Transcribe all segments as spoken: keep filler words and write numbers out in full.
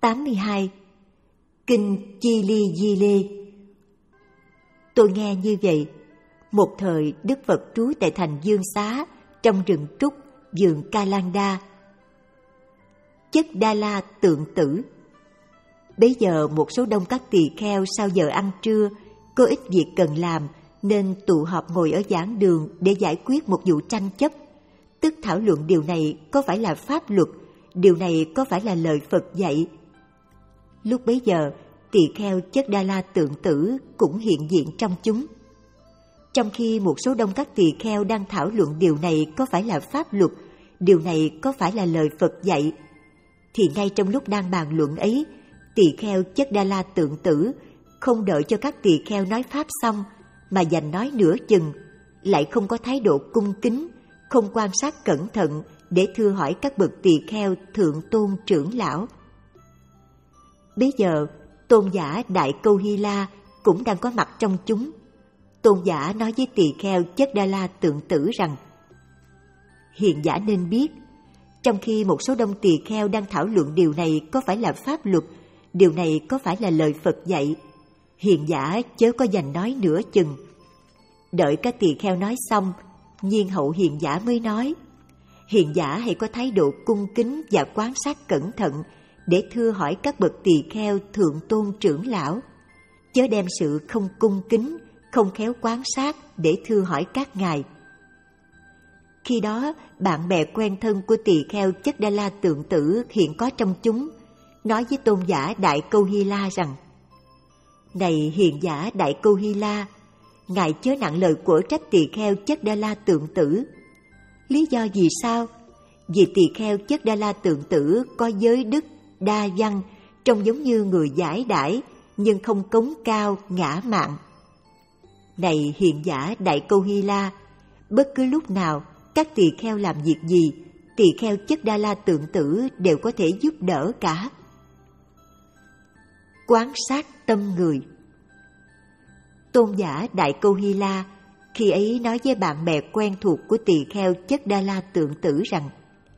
tám mươi hai. Kinh Chi Ly Di Lê. Tôi nghe như vậy. Một thời Đức Phật trú tại thành Dương Xá, trong rừng trúc, vườn Ca Lan Đa. Chất Đa La tượng tử. Bấy giờ một số đông các tỳ kheo sau giờ ăn trưa có ít việc cần làm, nên tụ họp ngồi ở giảng đường để giải quyết một vụ tranh chấp, tức thảo luận điều này có phải là pháp luật, điều này có phải là lời Phật dạy. Lúc bấy giờ, tỳ kheo Chất Đa La tượng tử cũng hiện diện trong chúng. Trong khi một số đông các tỳ kheo đang thảo luận điều này có phải là pháp luật, điều này có phải là lời Phật dạy, thì ngay trong lúc đang bàn luận ấy, tỳ kheo Chất Đa La tượng tử không đợi cho các tỳ kheo nói pháp xong, mà dành nói nửa chừng, lại không có thái độ cung kính, không quan sát cẩn thận để thưa hỏi các bậc tỳ kheo thượng tôn trưởng lão. Bấy giờ, tôn giả Đại Câu Hy La cũng đang có mặt trong chúng. Tôn giả nói với tỳ kheo Chất Đa La tượng tử rằng: Hiền giả nên biết, trong khi một số đông tỳ kheo đang thảo luận điều này có phải là pháp luật, điều này có phải là lời Phật dạy, hiền giả chớ có dành nói nửa chừng. Đợi các tỳ kheo nói xong, nhiên hậu hiền giả mới nói. Hiền giả hãy có thái độ cung kính và quan sát cẩn thận để thưa hỏi các bậc tỳ kheo thượng tôn trưởng lão, chớ đem sự không cung kính, không khéo quan sát để thưa hỏi các ngài. Khi đó, bạn bè quen thân của tỳ kheo Chất Đa La tượng tử hiện có trong chúng, nói với tôn giả Đại Câu Hy La rằng: Này hiền giả Đại Câu Hy La, ngài chớ nặng lời của trách tỳ kheo Chất Đa La tượng tử. Lý do vì sao? Vì tỳ kheo Chất Đa La tượng tử có giới đức, đa văn, trông giống như người giải đãi, nhưng không cống cao, ngã mạn. Này hiền giả Đại Câu Hy La, bất cứ lúc nào các tỳ kheo làm việc gì, tỳ kheo Chất Đa La tượng tử đều có thể giúp đỡ cả. Quan sát tâm người. Tôn giả Đại Câu Hy La khi ấy nói với bạn bè quen thuộc của tỳ kheo Chất Đa La tượng tử rằng: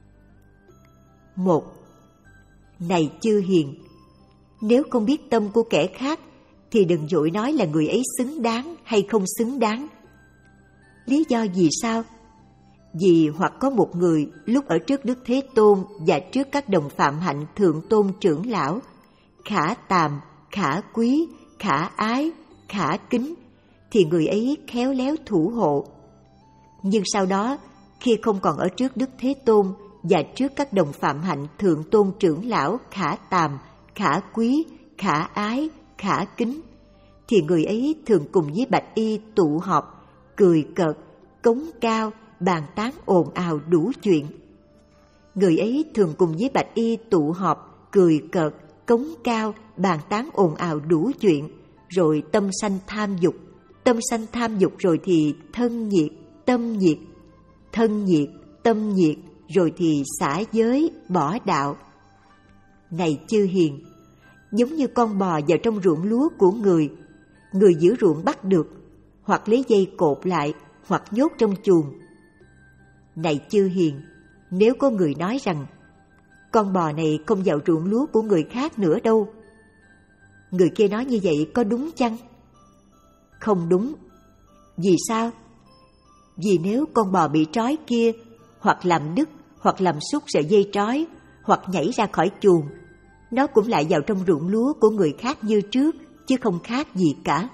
Một. Này chư hiền, nếu không biết tâm của kẻ khác thì đừng vội nói là người ấy xứng đáng hay không xứng đáng. Lý do vì sao? Vì hoặc có một người lúc ở trước Đức Thế Tôn và trước các đồng phạm hạnh thượng tôn trưởng lão, khả tàm, khả quý, khả ái, khả kính, thì người ấy khéo léo thủ hộ. Nhưng sau đó, khi không còn ở trước Đức Thế Tôn và trước các đồng phạm hạnh thượng tôn trưởng lão khả tàm, khả quý, khả ái, khả kính, thì người ấy thường cùng với bạch y tụ họp, cười cợt, cống cao, bàn tán ồn ào đủ chuyện. Người ấy thường cùng với bạch y tụ họp, cười cợt, cống cao, bàn tán ồn ào đủ chuyện, rồi tâm sanh tham dục, tâm sanh tham dục rồi thì thân nhiệt, tâm nhiệt, thân nhiệt, tâm nhiệt, rồi thì xả giới, bỏ đạo. Này chư hiền, giống như con bò vào trong ruộng lúa của người, người giữ ruộng bắt được, hoặc lấy dây cột lại, hoặc nhốt trong chuồng. Này chư hiền, nếu có người nói rằng con bò này không vào ruộng lúa của người khác nữa đâu, người kia nói như vậy có đúng chăng? Không đúng. Vì sao? Vì nếu con bò bị trói kia, hoặc làm đứt, hoặc làm xúc sợi dây trói, hoặc nhảy ra khỏi chuồng, nó cũng lại vào trong ruộng lúa của người khác như trước, chứ không khác gì cả.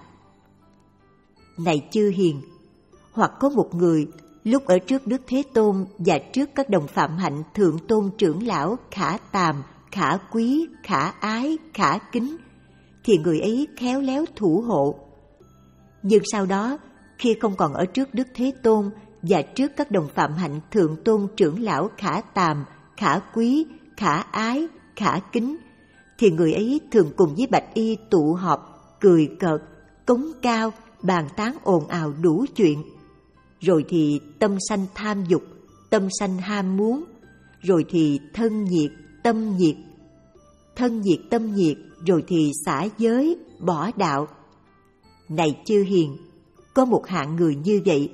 Này chư hiền, hoặc có một người lúc ở trước Đức Thế Tôn và trước các đồng phạm hạnh thượng tôn trưởng lão khả tàm, khả quý, khả ái, khả kính, thì người ấy khéo léo thủ hộ. Nhưng sau đó, khi không còn ở trước Đức Thế Tôn và trước các đồng phạm hạnh thượng tôn trưởng lão khả tàm, khả quý, khả ái, khả kính, thì người ấy thường cùng với bạch y tụ họp, cười cợt, cống cao, bàn tán ồn ào đủ chuyện. Rồi thì tâm sanh tham dục, tâm sanh ham muốn, rồi thì thân nhiệt, tâm nhiệt, thân nhiệt tâm nhiệt, rồi thì xả giới, bỏ đạo. Này chư hiền, có một hạng người như vậy.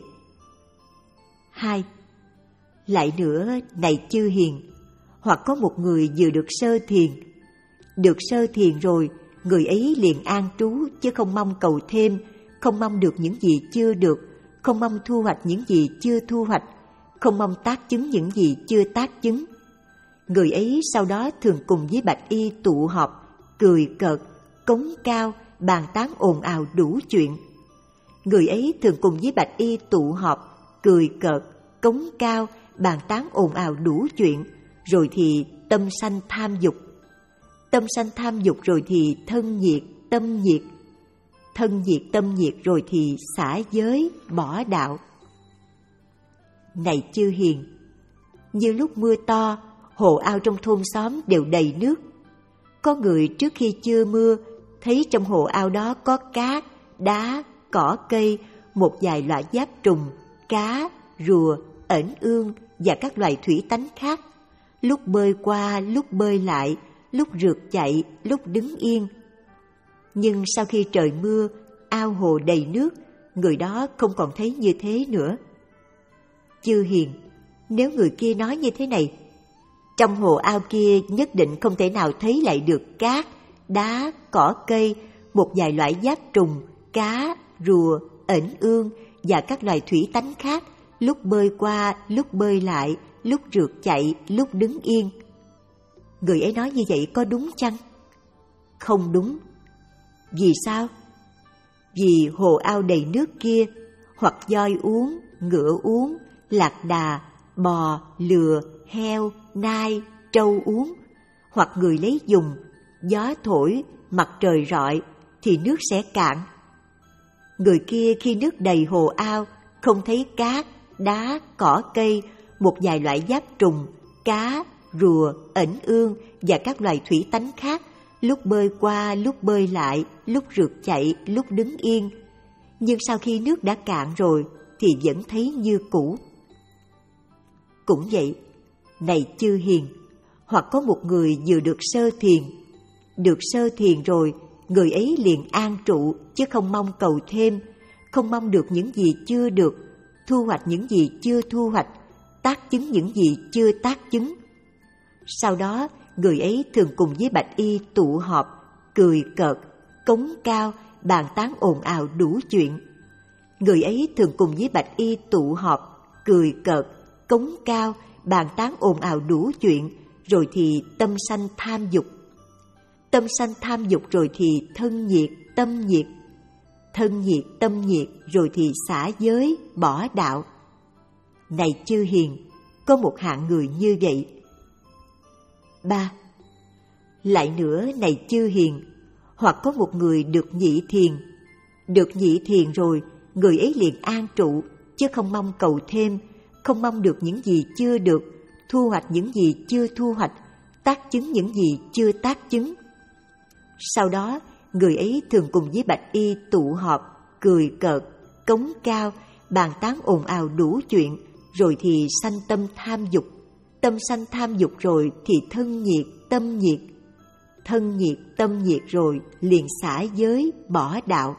Hai. Lại nữa, này chư hiền, hoặc có một người vừa được sơ thiền, Được sơ thiền rồi, người ấy liền an trú chứ không mong cầu thêm, không mong được những gì chưa được, không mong thu hoạch những gì chưa thu hoạch, không mong tác chứng những gì chưa tác chứng. Người ấy sau đó thường cùng với bạch y tụ họp, cười cợt, cống cao, bàn tán ồn ào đủ chuyện. Người ấy thường cùng với bạch y tụ họp, cười cợt, cống cao, bàn tán ồn ào đủ chuyện, rồi thì tâm sanh tham dục. Tâm sanh tham dục rồi thì thân nhiệt, tâm nhiệt. Thân nhiệt, tâm nhiệt rồi thì xả giới, bỏ đạo. Này chư hiền, như lúc mưa to, hồ ao trong thôn xóm đều đầy nước. Có người trước khi chưa mưa, thấy trong hồ ao đó có cát, đá, cỏ cây, một vài loại giáp trùng, cá, rùa, ẩn ương và các loài thủy tánh khác. Lúc bơi qua, lúc bơi lại, lúc rượt chạy, lúc đứng yên. Nhưng sau khi trời mưa, ao hồ đầy nước, người đó không còn thấy như thế nữa. Chư hiền, nếu người kia nói như thế này, trong hồ ao kia nhất định không thể nào thấy lại được cát, đá, cỏ cây, một vài loại giáp trùng, cá, rùa, ẩn ương và các loài thủy tánh khác, lúc bơi qua, lúc bơi lại, lúc rượt chạy, lúc đứng yên. Người ấy nói như vậy có đúng chăng? Không đúng. Vì sao? Vì hồ ao đầy nước kia, hoặc voi uống, ngựa uống, lạc đà, bò, lừa, heo, nai, trâu uống, hoặc người lấy dùng, gió thổi, mặt trời rọi, thì nước sẽ cạn. Người kia khi nước đầy hồ ao, không thấy cát, đá, cỏ cây, một vài loại giáp trùng, cá, rùa, ẩn ương và các loài thủy tánh khác, lúc bơi qua, lúc bơi lại, lúc rượt chạy, lúc đứng yên. Nhưng sau khi nước đã cạn rồi thì vẫn thấy như cũ. Cũng vậy, này chư hiền, hoặc có một người vừa được sơ thiền. Được sơ thiền rồi, người ấy liền an trụ chứ không mong cầu thêm, không mong được những gì chưa được, thu hoạch những gì chưa thu hoạch, tác chứng những gì chưa tác chứng. Sau đó, người ấy thường cùng với bạch y tụ họp, cười cợt, cống cao, bàn tán ồn ào đủ chuyện. Người ấy thường cùng với bạch y tụ họp, cười cợt, cống cao, bàn tán ồn ào đủ chuyện, rồi thì tâm sanh tham dục. Tâm sanh tham dục rồi thì thân nhiệt, tâm nhiệt. Thân nhiệt, tâm nhiệt rồi thì xả giới, bỏ đạo. Này chư hiền, có một hạng người như vậy. Ba. Lại nữa, này chư hiền, hoặc có một người được nhị thiền. Được nhị thiền rồi, người ấy liền an trụ, chứ không mong cầu thêm, không mong được những gì chưa được, thu hoạch những gì chưa thu hoạch, tác chứng những gì chưa tác chứng. Sau đó, người ấy thường cùng với bạch y tụ họp, cười cợt, cống cao, bàn tán ồn ào đủ chuyện, rồi thì sanh tâm tham dục. Tâm sanh tham dục rồi thì thân nhiệt, tâm nhiệt. Thân nhiệt, tâm nhiệt rồi liền xả giới, bỏ đạo.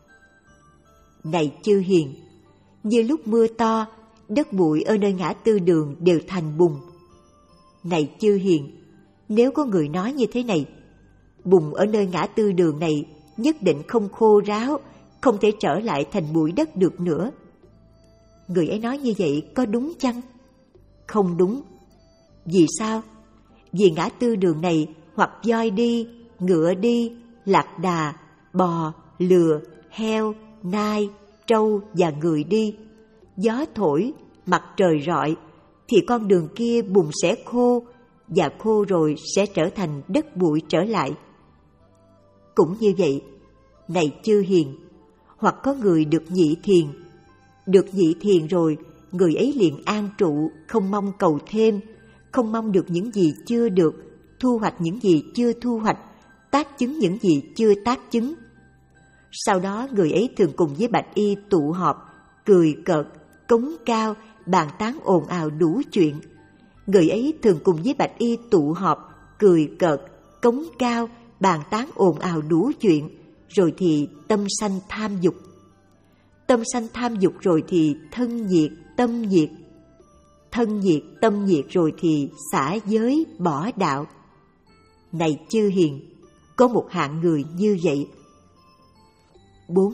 Này chư hiền, như lúc mưa to, đất bụi ở nơi ngã tư đường đều thành bùn. Này chư hiền, nếu có người nói như thế này, bùn ở nơi ngã tư đường này nhất định không khô ráo, không thể trở lại thành bụi đất được nữa. Người ấy nói như vậy có đúng chăng? Không đúng. Vì sao? Vì ngã tư đường này hoặc voi đi, ngựa đi, lạc đà, bò, lừa, heo, nai, trâu và người đi, gió thổi, mặt trời rọi, thì con đường kia bùn sẽ khô, và khô rồi sẽ trở thành đất bụi trở lại. Cũng như vậy, này chư hiền, hoặc có người được nhị thiền. Được nhị thiền rồi, người ấy liền an trụ, không mong cầu thêm, không mong được những gì chưa được, thu hoạch những gì chưa thu hoạch, tác chứng những gì chưa tác chứng. Sau đó người ấy thường cùng với bạch y tụ họp, cười cợt, cống cao, bàn tán ồn ào đủ chuyện. Người ấy thường cùng với bạch y tụ họp, cười cợt, cống cao, bàn tán ồn ào đủ chuyện, rồi thì tâm sanh tham dục. Tâm sanh tham dục rồi thì thân nhiệt, tâm nhiệt. Thân nhiệt, tâm nhiệt rồi thì xả giới, bỏ đạo. Này chư hiền, có một hạng người như vậy. Bốn.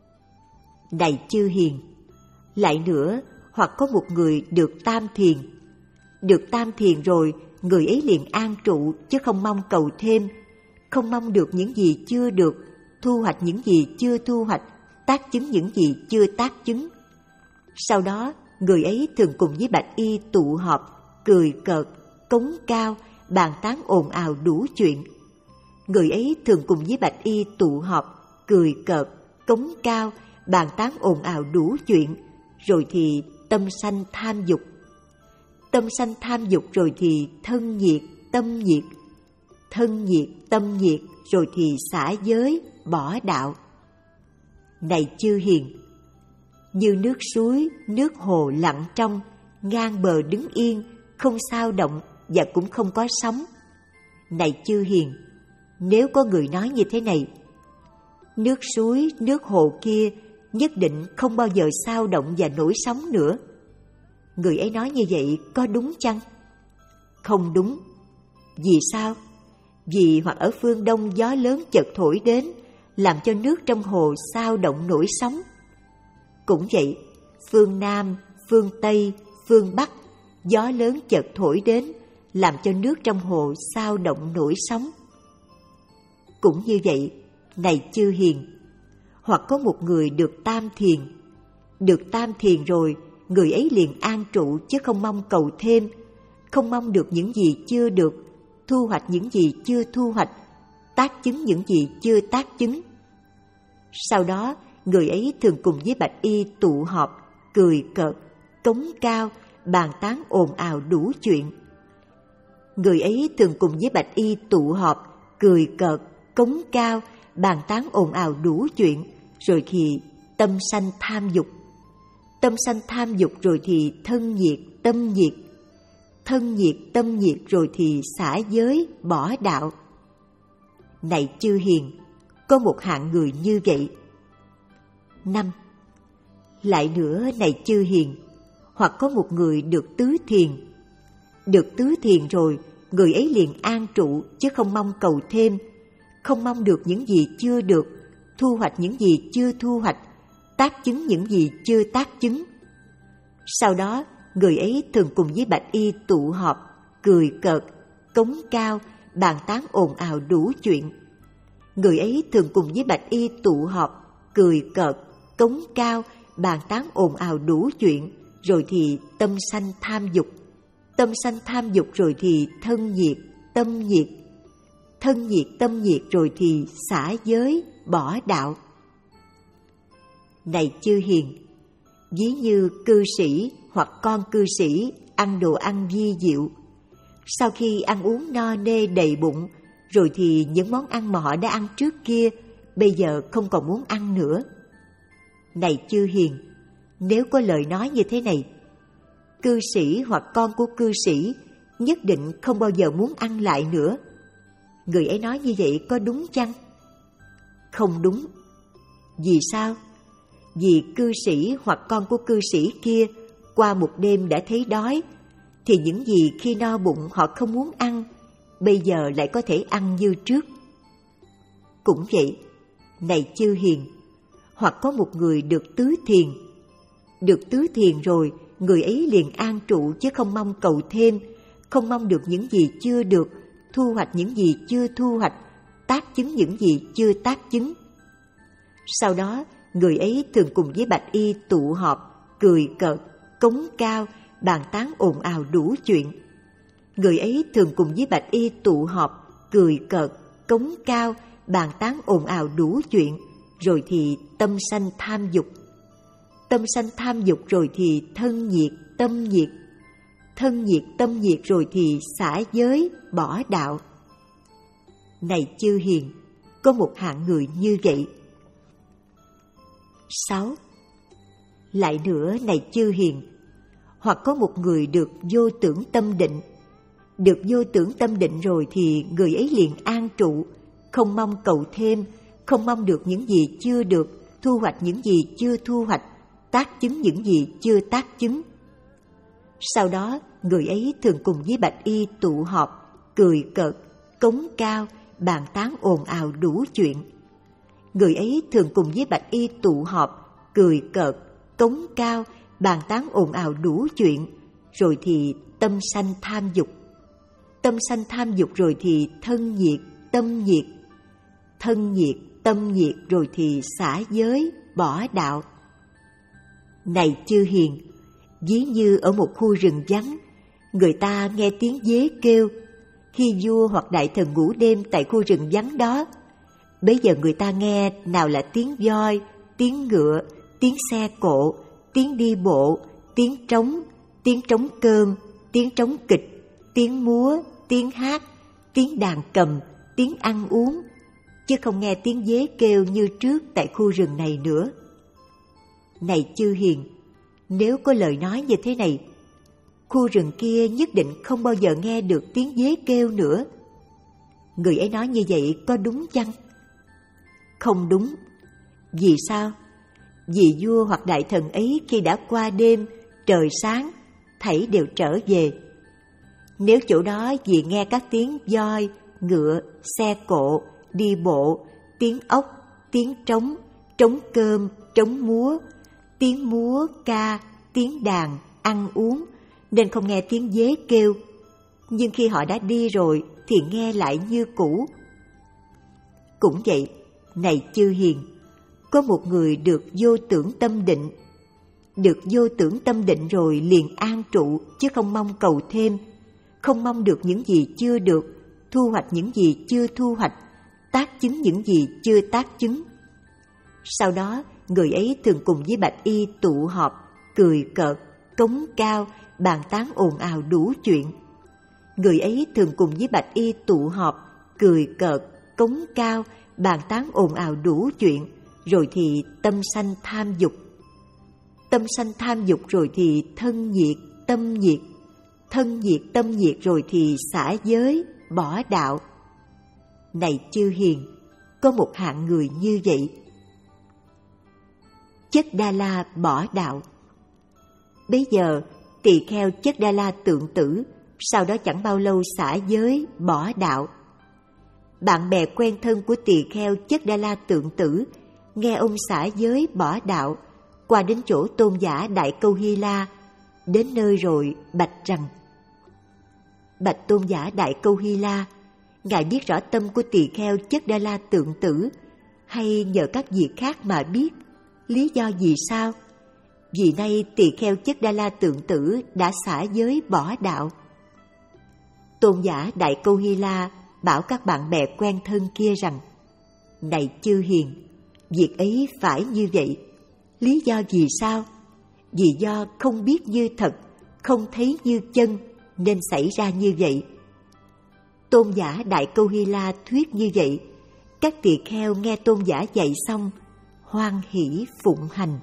Này chư hiền, lại nữa, hoặc có một người được tam thiền. Được tam thiền rồi, người ấy liền an trụ chứ không mong cầu thêm, không mong được những gì chưa được, thu hoạch những gì chưa thu hoạch, tác chứng những gì chưa tác chứng. Sau đó, người ấy thường cùng với bạch y tụ họp, cười cợt, cống cao, bàn tán ồn ào đủ chuyện. Người ấy thường cùng với bạch y tụ họp, cười cợt, cống cao, bàn tán ồn ào đủ chuyện, rồi thì tâm sanh tham dục. Tâm sanh tham dục rồi thì thân nhiệt, tâm nhiệt. Thân nhiệt, tâm nhiệt rồi thì xả giới, bỏ đạo. Này chư hiền, như nước suối, nước hồ lặng trong, ngang bờ đứng yên, không sao động và cũng không có sóng. Này chư hiền, nếu có người nói như thế này, nước suối, nước hồ kia nhất định không bao giờ sao động và nổi sóng nữa. Người ấy nói như vậy có đúng chăng? Không đúng. Vì sao? Vì hoặc ở phương đông gió lớn chợt thổi đến, làm cho nước trong hồ sao động nổi sóng. Cũng vậy, phương Nam, phương Tây, phương Bắc, gió lớn chợt thổi đến, làm cho nước trong hồ sao động nổi sóng. Cũng như vậy, này chư hiền, hoặc có một người được tam thiền. Được tam thiền rồi, người ấy liền an trụ chứ không mong cầu thêm, không mong được những gì chưa được, thu hoạch những gì chưa thu hoạch, tác chứng những gì chưa tác chứng. Sau đó, người ấy thường cùng với bạch y tụ họp, cười cợt, cống cao, bàn tán ồn ào đủ chuyện. Người ấy thường cùng với bạch y tụ họp, cười cợt, cống cao, bàn tán ồn ào đủ chuyện, rồi thì tâm sanh tham dục. Tâm sanh tham dục rồi thì thân nhiệt, tâm nhiệt. Thân nhiệt, tâm nhiệt rồi thì xả giới, bỏ đạo. Này chư hiền, có một hạng người như vậy. Năm. Lại nữa, này chư hiền, hoặc có một người được tứ thiền. Được tứ thiền rồi, người ấy liền an trụ chứ không mong cầu thêm, không mong được những gì chưa được, thu hoạch những gì chưa thu hoạch, tác chứng những gì chưa tác chứng. Sau đó, người ấy thường cùng với bạch y tụ họp, cười cợt, cống cao, bàn tán ồn ào đủ chuyện. Người ấy thường cùng với bạch y tụ họp, cười cợt, cống cao, bàn tán ồn ào đủ chuyện, rồi thì tâm sanh tham dục. Tâm sanh tham dục rồi thì thân nhiệt, tâm nhiệt. Thân nhiệt, tâm nhiệt rồi thì xả giới, bỏ đạo. Này chư hiền, ví như cư sĩ hoặc con cư sĩ ăn đồ ăn vi diệu. Sau khi ăn uống no nê đầy bụng, rồi thì những món ăn mà họ đã ăn trước kia bây giờ không còn muốn ăn nữa. Này chư hiền, nếu có lời nói như thế này, cư sĩ hoặc con của cư sĩ nhất định không bao giờ muốn ăn lại nữa. Người ấy nói như vậy có đúng chăng? Không đúng. Vì sao? Vì cư sĩ hoặc con của cư sĩ kia qua một đêm đã thấy đói, thì những gì khi no bụng họ không muốn ăn, bây giờ lại có thể ăn như trước. Cũng vậy, này chư hiền, hoặc có một người được tứ thiền. Được tứ thiền rồi, người ấy liền an trụ chứ không mong cầu thêm, không mong được những gì chưa được, thu hoạch những gì chưa thu hoạch, tác chứng những gì chưa tác chứng. Sau đó, người ấy thường cùng với bạch y tụ họp, cười cợt, cống cao, bàn tán ồn ào đủ chuyện. Người ấy thường cùng với bạch y tụ họp, cười cợt, cống cao, bàn tán ồn ào đủ chuyện, rồi thì tâm sanh tham dục. Tâm sanh tham dục rồi thì thân nhiệt, tâm nhiệt. Thân nhiệt, tâm nhiệt rồi thì xả giới, bỏ đạo. Này chư hiền, có một hạng người như vậy. Sáu. Lại nữa, này chư hiền, hoặc có một người được vô tưởng tâm định. Được vô tưởng tâm định rồi thì người ấy liền an trụ, không mong cầu thêm, không mong được những gì chưa được, thu hoạch những gì chưa thu hoạch, tác chứng những gì chưa tác chứng. Sau đó, người ấy thường cùng với bạch y tụ họp, cười cợt, cống cao, bàn tán ồn ào đủ chuyện. Người ấy thường cùng với bạch y tụ họp, cười cợt, cống cao, bàn tán ồn ào đủ chuyện, rồi thì tâm sanh tham dục. Tâm sanh tham dục rồi thì thân nhiệt, tâm nhiệt. Thân nhiệt, tâm nhiệt rồi thì xả giới, bỏ đạo. Này chư hiền, ví như ở một khu rừng vắng, người ta nghe tiếng dế kêu. Khi vua hoặc đại thần ngủ đêm tại khu rừng vắng đó, bấy giờ người ta nghe nào là tiếng voi, tiếng ngựa, tiếng xe cộ, tiếng đi bộ, tiếng trống, tiếng trống cơm, tiếng trống kịch, tiếng múa, tiếng hát, tiếng đàn cầm, tiếng ăn uống, chứ không nghe tiếng dế kêu như trước tại khu rừng này nữa. Này chư hiền, nếu có lời nói như thế này, khu rừng kia nhất định không bao giờ nghe được tiếng dế kêu nữa. Người ấy nói như vậy có đúng chăng? Không đúng. Vì sao? Vì vua hoặc đại thần ấy khi đã qua đêm, trời sáng, thảy đều trở về. Nếu chỗ đó vì nghe các tiếng voi, ngựa, xe cộ, đi bộ, tiếng ốc, tiếng trống, trống cơm, trống múa, tiếng múa, ca, tiếng đàn, ăn uống, nên không nghe tiếng dế kêu. Nhưng khi họ đã đi rồi thì nghe lại như cũ. Cũng vậy, này chư hiền, có một người được vô tưởng tâm định. Được vô tưởng tâm định rồi liền an trụ, chứ không mong cầu thêm, không mong được những gì chưa được, thu hoạch những gì chưa thu hoạch, tác chứng những gì chưa tác chứng. Sau đó, người ấy thường cùng với bạch y tụ họp, cười cợt, cống cao, bàn tán ồn ào đủ chuyện. Người ấy thường cùng với bạch y tụ họp, cười cợt, cống cao, bàn tán ồn ào đủ chuyện, rồi thì tâm sanh tham dục. Tâm sanh tham dục rồi thì thân nhiệt, tâm nhiệt. Thân nhiệt, tâm nhiệt rồi thì xả giới, bỏ đạo. Này chư hiền, có một hạng người như vậy. Chất Đa La bỏ đạo. Bây giờ, tỳ kheo Chất Đa La tượng tử, sau đó chẳng bao lâu xả giới, bỏ đạo. Bạn bè quen thân của tỳ kheo Chất Đa La tượng tử nghe ông xả giới bỏ đạo, qua đến chỗ tôn giả Đại Câu Hy La, đến nơi rồi bạch rằng: Bạch tôn giả Đại Câu Hy La, ngài biết rõ tâm của tỳ kheo Chất Đa La tượng tử, hay nhờ các việc khác mà biết? Lý do vì sao? Vì nay tỳ kheo Chất Đa La tượng tử đã xả giới bỏ đạo. Tôn giả Đại Câu Hy La bảo các bạn bè quen thân kia rằng: Này chư hiền, việc ấy phải như vậy. Lý do vì sao? Vì do không biết như thật, không thấy như chân, nên xảy ra như vậy. Tôn giả Đại Câu Hy La thuyết như vậy, các tỳ kheo nghe tôn giả dạy xong, hoan hỷ phụng hành.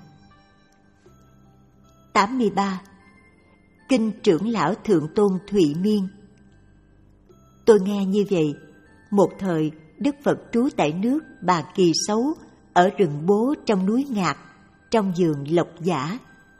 tám mươi ba. Kinh Trưởng Lão Thượng Tôn Thụy Miên. Tôi nghe như vậy, một thời Đức Phật trú tại nước Bà Kỳ Xấu, ở rừng Bố trong núi Ngạc, trong vườn Lộc Giả.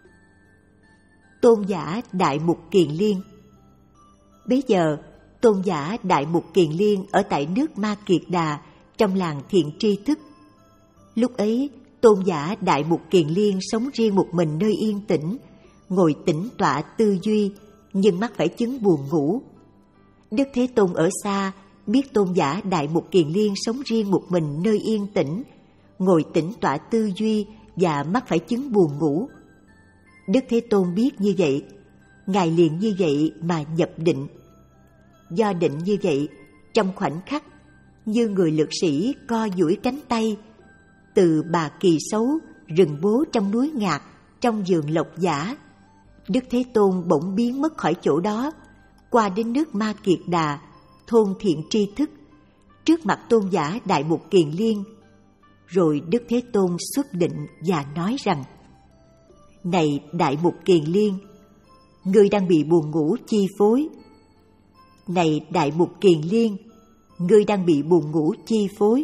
Tôn giả Đại Mục Kiền Liên. Bấy giờ, tôn giả Đại Mục Kiền Liên ở tại nước Ma Kiệt Đà, trong làng Thiện Tri Thức. Lúc ấy, tôn giả Đại Mục Kiền Liên sống riêng một mình nơi yên tĩnh, ngồi tĩnh tọa tư duy, nhưng mắc phải chứng buồn ngủ. Đức Thế Tôn ở xa, biết tôn giả Đại Mục Kiền Liên sống riêng một mình nơi yên tĩnh, ngồi tĩnh tọa tư duy và mắc phải chứng buồn ngủ. Đức Thế Tôn biết như vậy, ngài liền như vậy mà nhập định. Do định như vậy, trong khoảnh khắc, như người lực sĩ co duỗi cánh tay, từ Bà Kỳ Xấu, rừng Bố trong núi Ngạc, trong vườn Lộc Giả, Đức Thế Tôn bỗng biến mất khỏi chỗ đó, qua đến nước Ma Kiệt Đà, thôn Thiện Tri Thức, trước mặt tôn giả Đại Mục Kiền Liên. Rồi Đức Thế Tôn xuất định và nói rằng: Này Đại Mục Kiền Liên, ngươi đang bị buồn ngủ chi phối. Này Đại Mục Kiền Liên, ngươi đang bị buồn ngủ chi phối.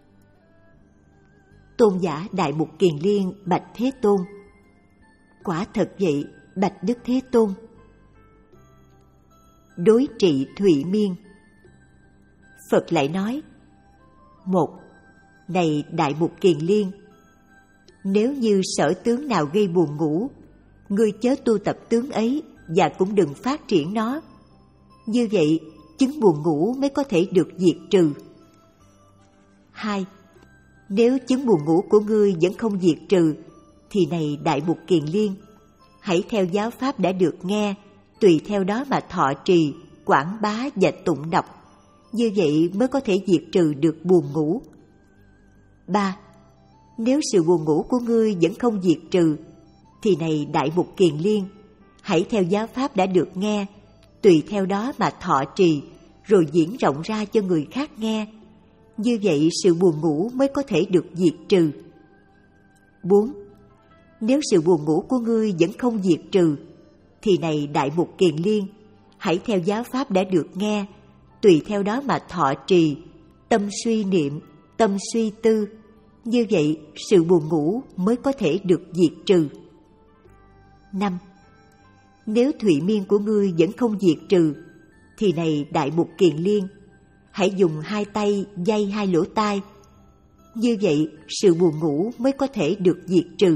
Tôn giả Đại Mục Kiền Liên bạch Thế Tôn: Quả thật vậy, bạch Đức Thế Tôn. Đối trị Thụy Miên. Phật lại nói: Một, này Đại Mục Kiền Liên, nếu như sở tướng nào gây buồn ngủ, ngươi chớ tu tập tướng ấy và cũng đừng phát triển nó. Như vậy, chứng buồn ngủ mới có thể được diệt trừ. Hai, nếu chứng buồn ngủ của ngươi vẫn không diệt trừ, thì này Đại Mục Kiền Liên, hãy theo giáo pháp đã được nghe, tùy theo đó mà thọ trì, quảng bá và tụng đọc. Như vậy mới có thể diệt trừ được buồn ngủ. Ba, nếu sự buồn ngủ của ngươi vẫn không diệt trừ, thì này Đại Mục Kiền Liên, hãy theo giáo pháp đã được nghe, tùy theo đó mà thọ trì, rồi diễn rộng ra cho người khác nghe. Như vậy sự buồn ngủ mới có thể được diệt trừ. Bốn, nếu sự buồn ngủ của ngươi vẫn không diệt trừ, thì này Đại Mục Kiền Liên, hãy theo giáo pháp đã được nghe, tùy theo đó mà thọ trì, tâm suy niệm, tâm suy tư. Như vậy sự buồn ngủ mới có thể được diệt trừ. Năm, nếu thụy miên của ngươi vẫn không diệt trừ, thì này Đại Mục Kiền Liên, hãy dùng hai tay dây hai lỗ tai. Như vậy sự buồn ngủ mới có thể được diệt trừ.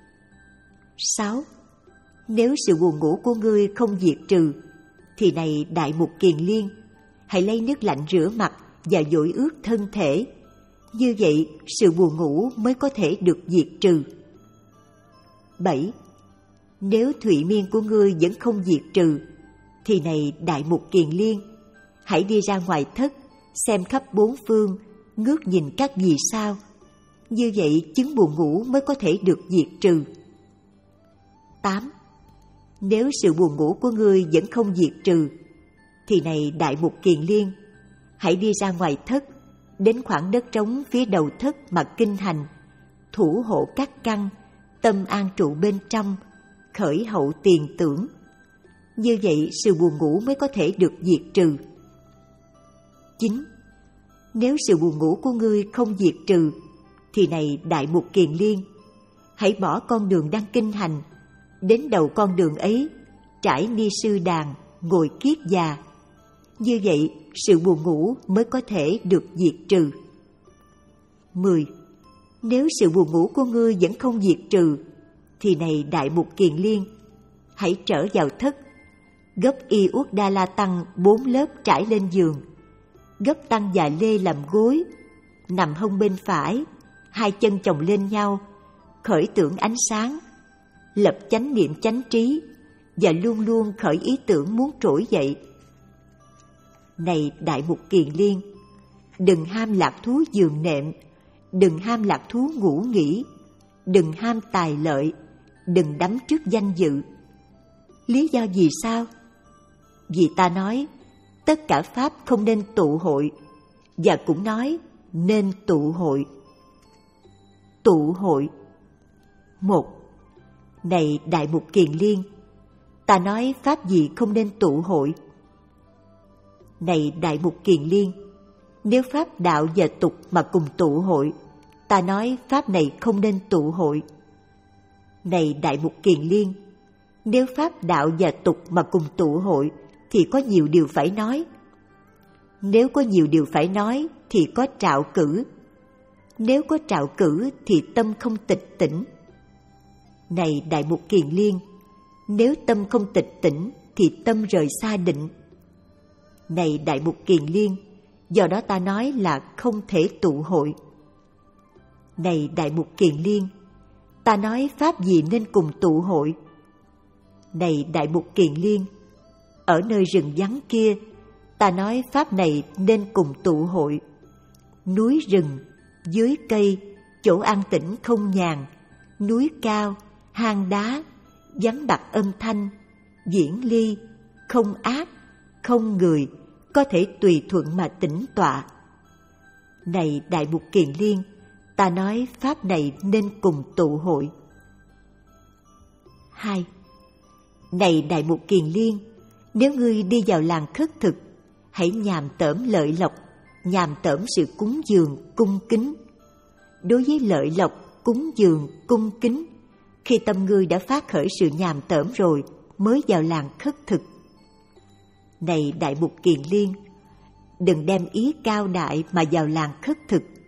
Sáu, nếu sự buồn ngủ của ngươi không diệt trừ, thì này Đại Mục Kiền Liên, hãy lấy nước lạnh rửa mặt và dội ướt thân thể. Như vậy sự buồn ngủ mới có thể được diệt trừ. Bảy, nếu thụy miên của ngươi vẫn không diệt trừ, thì này Đại Mục Kiền Liên, hãy đi ra ngoài thất, xem khắp bốn phương, ngước nhìn các vì sao. Như vậy chứng buồn ngủ mới có thể được diệt trừ. Tám, nếu sự buồn ngủ của ngươi vẫn không diệt trừ, thì này Đại Mục Kiền Liên, hãy đi ra ngoài thất, đến khoảng đất trống phía đầu thất mà kinh hành, thủ hộ các căn, tâm an trụ bên trong, khởi hậu tiền tưởng. Như vậy sự buồn ngủ mới có thể được diệt trừ. Chín, nếu sự buồn ngủ của ngươi không diệt trừ, thì này Đại Mục Kiền Liên, hãy bỏ con đường đang kinh hành, đến đầu con đường ấy, trải ni sư đàn, ngồi kiết già. Như vậy sự buồn ngủ mới có thể được diệt trừ. Mười, nếu sự buồn ngủ của ngươi vẫn không diệt trừ, thì này Đại Mục Kiền Liên, hãy trở vào thất, gấp y uất đa la tăng bốn lớp trải lên giường, gấp tăng và lê làm gối, nằm hông bên phải, hai chân chồng lên nhau, khởi tưởng ánh sáng, lập chánh niệm chánh trí, và luôn luôn khởi ý tưởng muốn trỗi dậy. Này Đại Mục Kiền Liên, đừng ham lạc thú giường nệm, đừng ham lạc thú ngủ nghỉ, đừng ham tài lợi, đừng đắm trước danh dự. Lý do vì sao? Vì ta nói tất cả pháp không nên tụ hội, và cũng nói nên tụ hội. Tụ hội. Một, này Đại Mục Kiền Liên, ta nói pháp gì không nên tụ hội? Này Đại Mục Kiền Liên, nếu pháp đạo và tục mà cùng tụ hội, ta nói pháp này không nên tụ hội. Này Đại Mục Kiền Liên, nếu pháp đạo và tục mà cùng tụ hội, thì có nhiều điều phải nói. Nếu có nhiều điều phải nói, thì có trạo cử. Nếu có trạo cử, thì tâm không tịch tỉnh. Này Đại Mục Kiền Liên, nếu tâm không tịch tỉnh, thì tâm rời xa định. Này Đại Mục Kiền Liên, do đó ta nói là không thể tụ hội. Này Đại Mục Kiền Liên, ta nói pháp gì nên cùng tụ hội? Này Đại Mục Kiền Liên, ở nơi rừng vắng kia, ta nói pháp này nên cùng tụ hội. Núi rừng, dưới cây, chỗ an tĩnh không nhàn, núi cao, hang đá, vắng bặt âm thanh, viễn ly, không ác, không người, có thể tùy thuận mà tĩnh tọa. Này Đại Mục Kiền Liên, ta nói pháp này nên cùng tụ hội. Hai, này Đại Mục Kiền Liên, nếu ngươi đi vào làng khất thực, hãy nhàm tởm lợi lộc, nhàm tởm sự cúng dường, cung kính. Đối với lợi lộc, cúng dường, cung kính, khi tâm ngươi đã phát khởi sự nhàm tởm rồi, mới vào làng khất thực. Này Đại Mục Kiền Liên, đừng đem ý cao đại mà vào làng khất thực.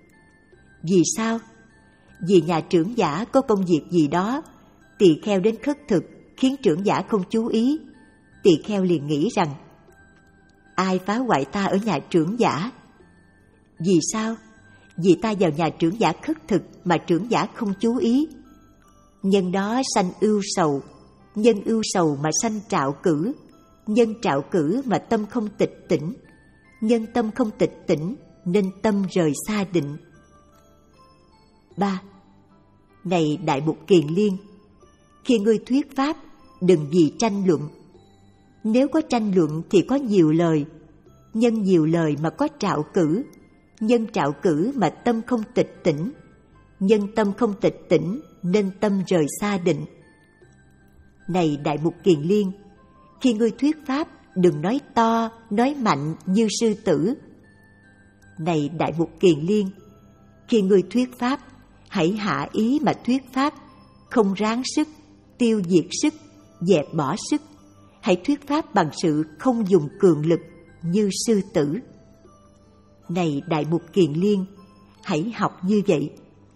Vì sao? Vì nhà trưởng giả có công việc gì đó, tỳ kheo đến khất thực khiến trưởng giả không chú ý. Tỳ kheo liền nghĩ rằng, ai phá hoại ta ở nhà trưởng giả? Vì sao? Vì ta vào nhà trưởng giả khất thực mà trưởng giả không chú ý. Nhân đó sanh ưu sầu, nhân ưu sầu mà sanh trạo cử, nhân trạo cử mà tâm không tịch tỉnh, nhân tâm không tịch tỉnh nên tâm rời xa định. ba. Này Đại Mục Kiền Liên, khi ngươi thuyết pháp, đừng vì tranh luận. Nếu có tranh luận thì có nhiều lời, nhân nhiều lời mà có trạo cử, nhân trạo cử mà tâm không tịch tỉnh, nhân tâm không tịch tỉnh nên tâm rời xa định. Này Đại Mục Kiền Liên, khi ngươi thuyết pháp, đừng nói to, nói mạnh như sư tử. Này Đại Mục Kiền Liên, khi ngươi thuyết pháp, hãy hạ ý mà thuyết pháp, không ráng sức, tiêu diệt sức, dẹp bỏ sức. Hãy thuyết pháp bằng sự không dùng cường lực như sư tử. Này Đại Mục Kiền Liên, hãy học như vậy.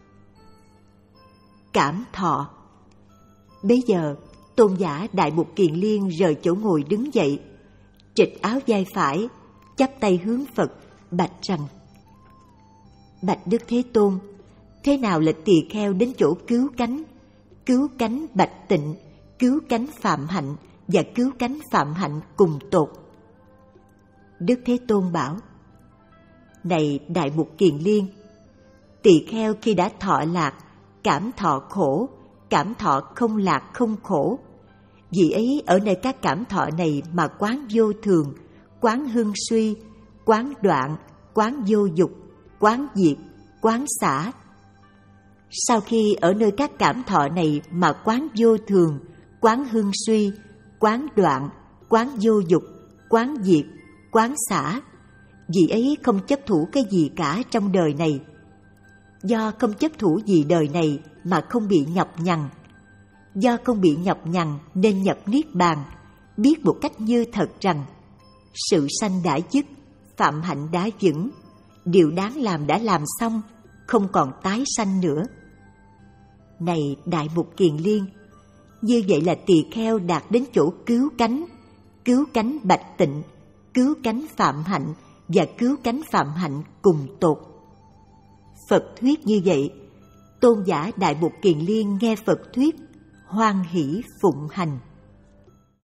Cảm thọ. Bây giờ, tôn giả Đại Mục Kiền Liên rời chỗ ngồi đứng dậy, trịch áo vai phải, chắp tay hướng Phật, bạch rằng: Bạch Đức Thế Tôn, thế nào là tỳ kheo đến chỗ cứu cánh, cứu cánh Bạch Tịnh, cứu cánh Phạm Hạnh và cứu cánh Phạm Hạnh cùng tột? Đức Thế Tôn bảo: Này Đại Mục Kiền Liên, tỳ kheo khi đã thọ lạc, cảm thọ khổ, cảm thọ không lạc không khổ, vì ấy ở nơi các cảm thọ này mà quán vô thường, quán hưng suy, quán đoạn, quán vô dục, quán diệt, quán xả. Sau khi ở nơi các cảm thọ này mà quán vô thường, quán hưng suy, quán đoạn, quán vô dục, quán diệt, quán xả, vì ấy không chấp thủ cái gì cả trong đời này. Do không chấp thủ gì đời này mà không bị nhọc nhằn. Do không bị nhọc nhằn nên nhập niết bàn, biết một cách như thật rằng sự sanh đã dứt, phạm hạnh đã vững, điều đáng làm đã làm xong, không còn tái sanh nữa. Này Đại Mục Kiền Liên, như vậy là tỳ kheo đạt đến chỗ cứu cánh, cứu cánh Bạch Tịnh, cứu cánh Phạm Hạnh và cứu cánh Phạm Hạnh cùng tột. Phật thuyết như vậy, tôn giả Đại Mục Kiền Liên nghe Phật thuyết, hoan hỷ phụng hành.